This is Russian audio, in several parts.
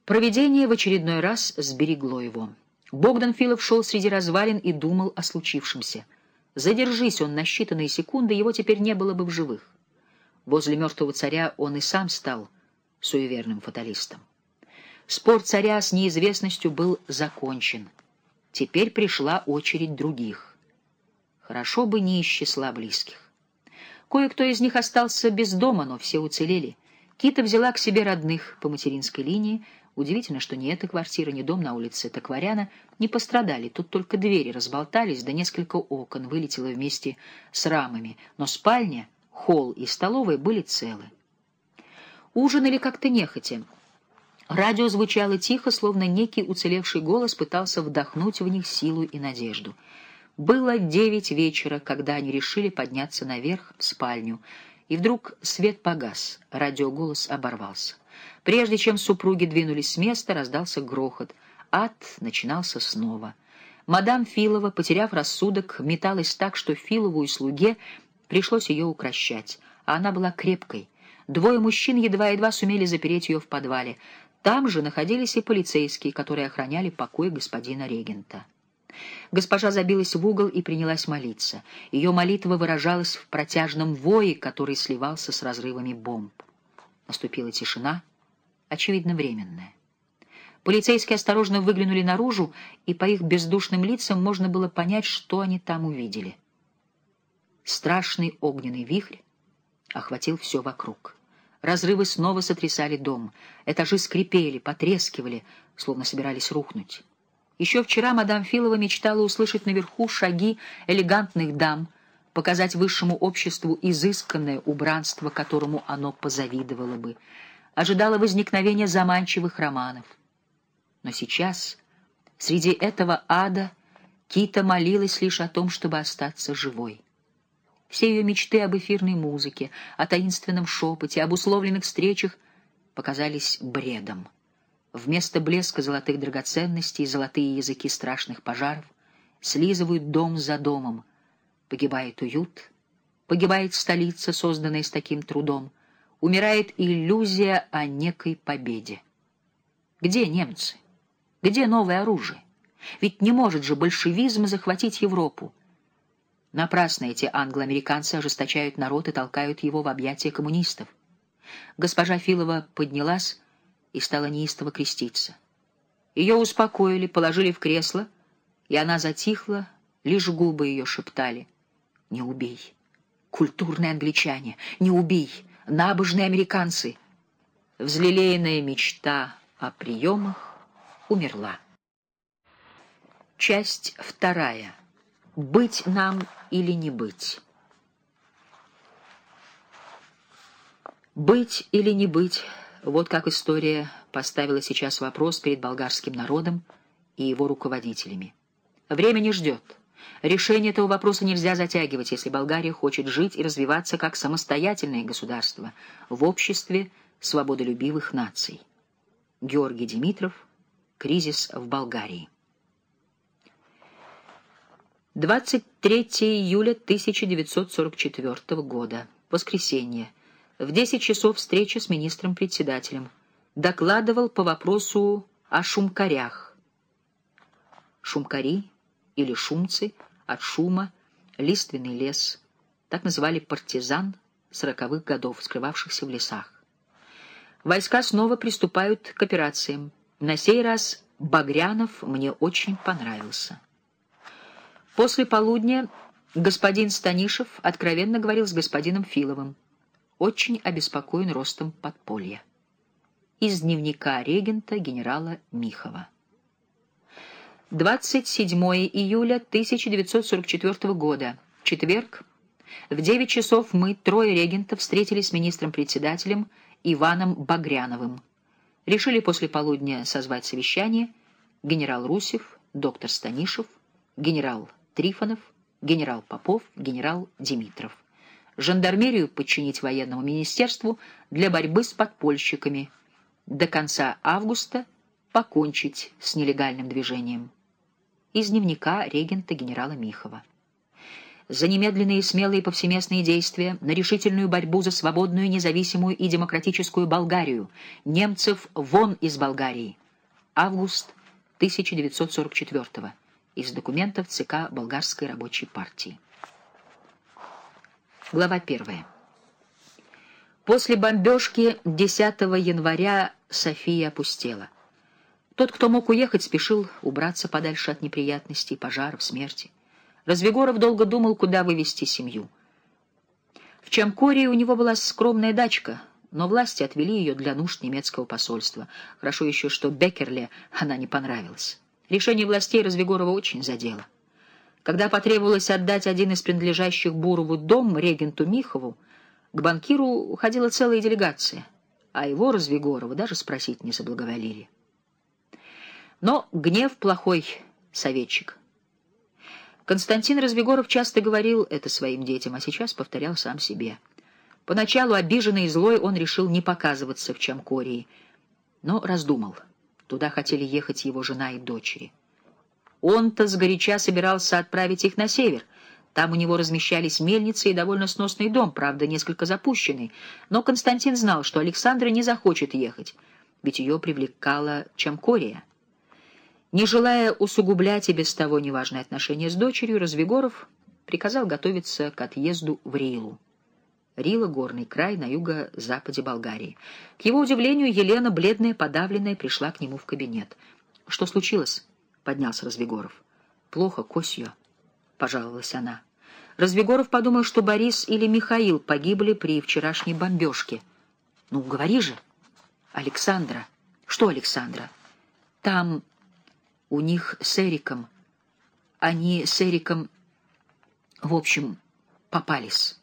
Провидение в очередной раз сберегло его. Богдан Филов шел среди развалин и думал о случившемся. Задержись он на считанные секунды, его теперь не было бы в живых. Возле мертвого царя он и сам стал суеверным фаталистом. Спор царя с неизвестностью был закончен. Теперь пришла очередь других. Хорошо бы не из числа близких. Кое-кто из них остался без дома, но все уцелели. Кита взяла к себе родных по материнской линии. Удивительно, что ни эта квартира, ни дом на улице Такваряна не пострадали. Тут только двери разболтались, да несколько окон вылетело вместе с рамами. Но спальня, холл и столовая были целы. Ужинали как-то нехотя. Радио звучало тихо, словно некий уцелевший голос пытался вдохнуть в них силу и надежду. Было 9 вечера, когда они решили подняться наверх в спальню. И вдруг свет погас, радиоголос оборвался. Прежде чем супруги двинулись с места, раздался грохот. Ад начинался снова. Мадам Филова, потеряв рассудок, металась так, что Филову и слуге пришлось ее укрощать. А она была крепкой. 2 мужчин едва-едва сумели запереть ее в подвале. Там же находились и полицейские, которые охраняли покой господина регента. Госпожа забилась в угол и принялась молиться. Ее молитва выражалась в протяжном вое, который сливался с разрывами бомб. Наступила тишина, очевидно, временная. Полицейские осторожно выглянули наружу, и по их бездушным лицам можно было понять, что они там увидели. Страшный огненный вихрь охватил все вокруг. Разрывы снова сотрясали дом. Этажи скрипели, потрескивали, словно собирались рухнуть. Еще вчера мадам Филова мечтала услышать наверху шаги элегантных дам, показать высшему обществу изысканное убранство, которому оно позавидовало бы. Ожидала возникновения заманчивых романов. Но сейчас, среди этого ада, Кита молилась лишь о том, чтобы остаться живой. Все ее мечты об эфирной музыке, о таинственном шепоте, об условленных встречах показались бредом. Вместо блеска золотых драгоценностей золотые языки страшных пожаров слизывают дом за домом. Погибает уют, погибает столица, созданная с таким трудом, умирает иллюзия о некой победе. Где немцы? Где новое оружие? Ведь не может же большевизм захватить Европу. Напрасно эти англо-американцы ожесточают народ и толкают его в объятия коммунистов. Госпожа Филова поднялась и стала неистово креститься. Ее успокоили, положили в кресло, и она затихла, лишь губы ее шептали: «Не убей! Культурные англичане! Не убей! Набожные американцы!» Взлелеянная мечта о приемах умерла. Часть 2. Быть нам или не быть? Быть или не быть? Вот как история поставила сейчас вопрос перед болгарским народом и его руководителями. Время не ждет. Решение этого вопроса нельзя затягивать, если Болгария хочет жить и развиваться как самостоятельное государство в обществе свободолюбивых наций. Георгий Димитров. Кризис в Болгарии. 23 июля 1944 года. Воскресенье. В 10 часов встреча с министром-председателем. Докладывал по вопросу о шумкарях. Шумкари или шумцы от шума, лиственный лес. Так называли партизан 40-х годов, скрывавшихся в лесах. Войска снова приступают к операциям. На сей раз Багрянов мне очень понравился. После полудня господин Станишев откровенно говорил с господином Филовым. Очень обеспокоен ростом подполья. Из дневника регента генерала Михова. 27 июля 1944 года. Четверг. В 9 часов мы, 3 регентов, встретились с министром-председателем Иваном Багряновым. Решили после полудня созвать совещание: генерал Русев, доктор Станишев, генерал Трифонов, генерал Попов, генерал Димитров. Жандармерию подчинить военному министерству для борьбы с подпольщиками. До конца августа покончить с нелегальным движением. Из дневника регента генерала Михова. за немедленные и смелые повсеместные действия, на решительную борьбу за свободную, независимую и демократическую Болгарию. Немцев вон из Болгарии. Август 1944 из документов ЦК Болгарской рабочей партии. Глава 1. После бомбежки 10 января София опустела. Тот, кто мог уехать, спешил убраться подальше от неприятностей, пожаров, смерти. Развегоров долго думал, куда вывести семью. В Чамкории у него была скромная дачка, но власти отвели ее для нужд немецкого посольства. Хорошо еще, что Беккерле она не понравилась. Решение властей Развегорова очень задело. Когда потребовалось отдать один из принадлежащих Бурову дом регенту Михову, к банкиру ходила целая делегация, а его, Развегорова, даже спросить не соблаговолили. Но гнев — плохой советчик. Константин Развегоров часто говорил это своим детям, а сейчас повторял сам себе. Поначалу, обиженный и злой, он решил не показываться в Чамкории, но раздумал. Туда хотели ехать его жена и дочери. Он-то сгоряча собирался отправить их на север. Там у него размещались мельницы и довольно сносный дом, правда, несколько запущенный. Но Константин знал, что Александра не захочет ехать, ведь ее привлекала Чамкория. Не желая усугублять и без того неважные отношения с дочерью, Развегоров приказал готовиться к отъезду в Рилу. Рила — горный край на юго-западе Болгарии. К его удивлению, Елена, бледная, подавленная, пришла к нему в кабинет. — Что случилось? — поднялся Развегоров. — Плохо, Косьё, — пожаловалась она. Развегоров подумал, что Борис или Михаил погибли при вчерашней бомбежке. — Ну, говори же. — Александра. — Что Александра? — Там... У них с Эриком. Они с Эриком, в общем, попались.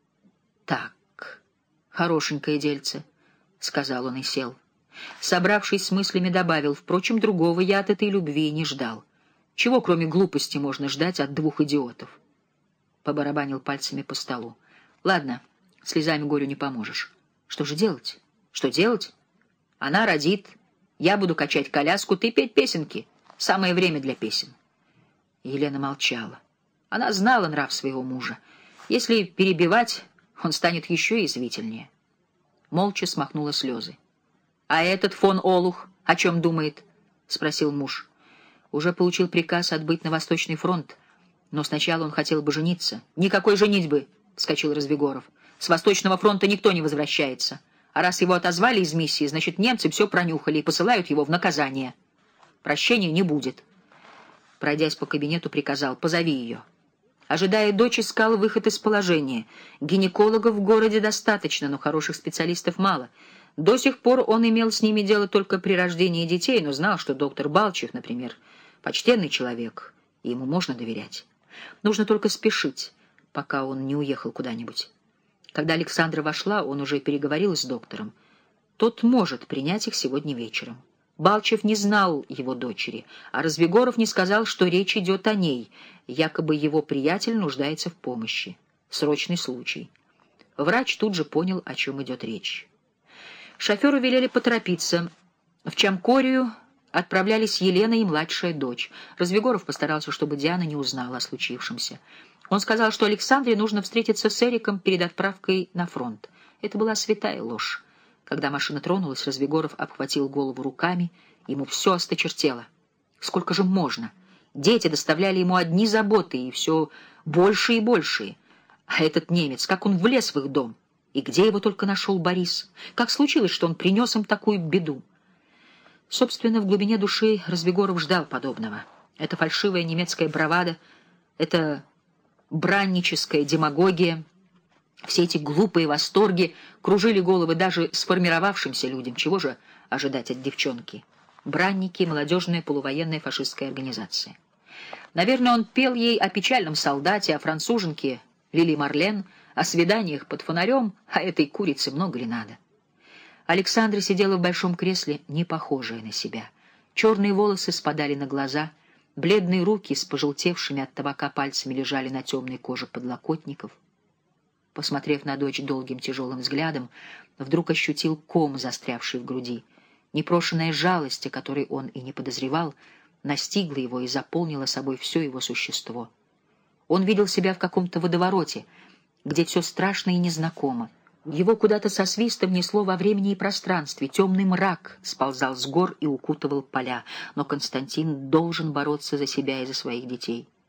Так, хорошенькое дельце, — сказал он и сел. Собравшись с мыслями, добавил: впрочем, другого я от этой любви не ждал. Чего, кроме глупости, можно ждать от двух идиотов? Побарабанил пальцами по столу. Ладно, слезами горю не поможешь. Что же делать? Что делать? Она родит, я буду качать коляску, ты петь песенки. Самое время для песен. Елена молчала. Она знала нрав своего мужа. Если перебивать, он станет еще язвительнее. Молча смахнула слезы. — А этот фон Олух о чем думает? — спросил муж. Уже получил приказ отбыть на Восточный фронт, но сначала он хотел бы жениться. — Никакой женитьбы! — вскочил Развегоров. — С Восточного фронта никто не возвращается. А раз его отозвали из миссии, значит, немцы все пронюхали и посылают его в наказание. Прощения не будет. Пройдясь по кабинету, приказал: позови ее. Ожидая дочь, искал выход из положения. Гинекологов в городе достаточно, но хороших специалистов мало. До сих пор он имел с ними дело только при рождении детей, но знал, что доктор Балчев, например, почтенный человек, и ему можно доверять. Нужно только спешить, пока он не уехал куда-нибудь. Когда Александра вошла, он уже переговорил с доктором. Тот может принять их сегодня вечером. Балчев не знал его дочери, а Развегоров не сказал, что речь идет о ней, якобы его приятель нуждается в помощи. Срочный случай. Врач тут же понял, о чем идет речь. Шоферу велели поторопиться. В Чамкорию отправлялись Елена и младшая дочь. Развегоров постарался, чтобы Диана не узнала о случившемся. Он сказал, что Александре нужно встретиться с Эриком перед отправкой на фронт. Это была святая ложь. Когда машина тронулась, Развегоров обхватил голову руками. Ему все осточертело. Сколько же можно? Дети доставляли ему одни заботы, и все больше и больше. А этот немец, как он влез в их дом? И где его только нашел Борис? Как случилось, что он принес им такую беду? Собственно, в глубине души Развегоров ждал подобного. Это фальшивая немецкая бравада, это бранническая демагогия. Все эти глупые восторги кружили головы даже сформировавшимся людям. Чего же ожидать от девчонки? Бранники — молодежная полувоенная фашистская организация. Наверное, он пел ей о печальном солдате, о француженке Лили Марлен, о свиданиях под фонарем, а этой курице много ли надо? Александра сидела в большом кресле, не похожая на себя. Черные волосы спадали на глаза, бледные руки с пожелтевшими от табака пальцами лежали на темной коже подлокотников. Посмотрев на дочь долгим тяжелым взглядом, вдруг ощутил ком, застрявший в груди. Непрошенная жалость, о которой он и не подозревал, настигла его и заполнила собой все его существо. Он видел себя в каком-то водовороте, где все страшно и незнакомо. Его куда-то со свистом несло во времени и пространстве, темный мрак сползал с гор и укутывал поля, но Константин должен бороться за себя и за своих детей.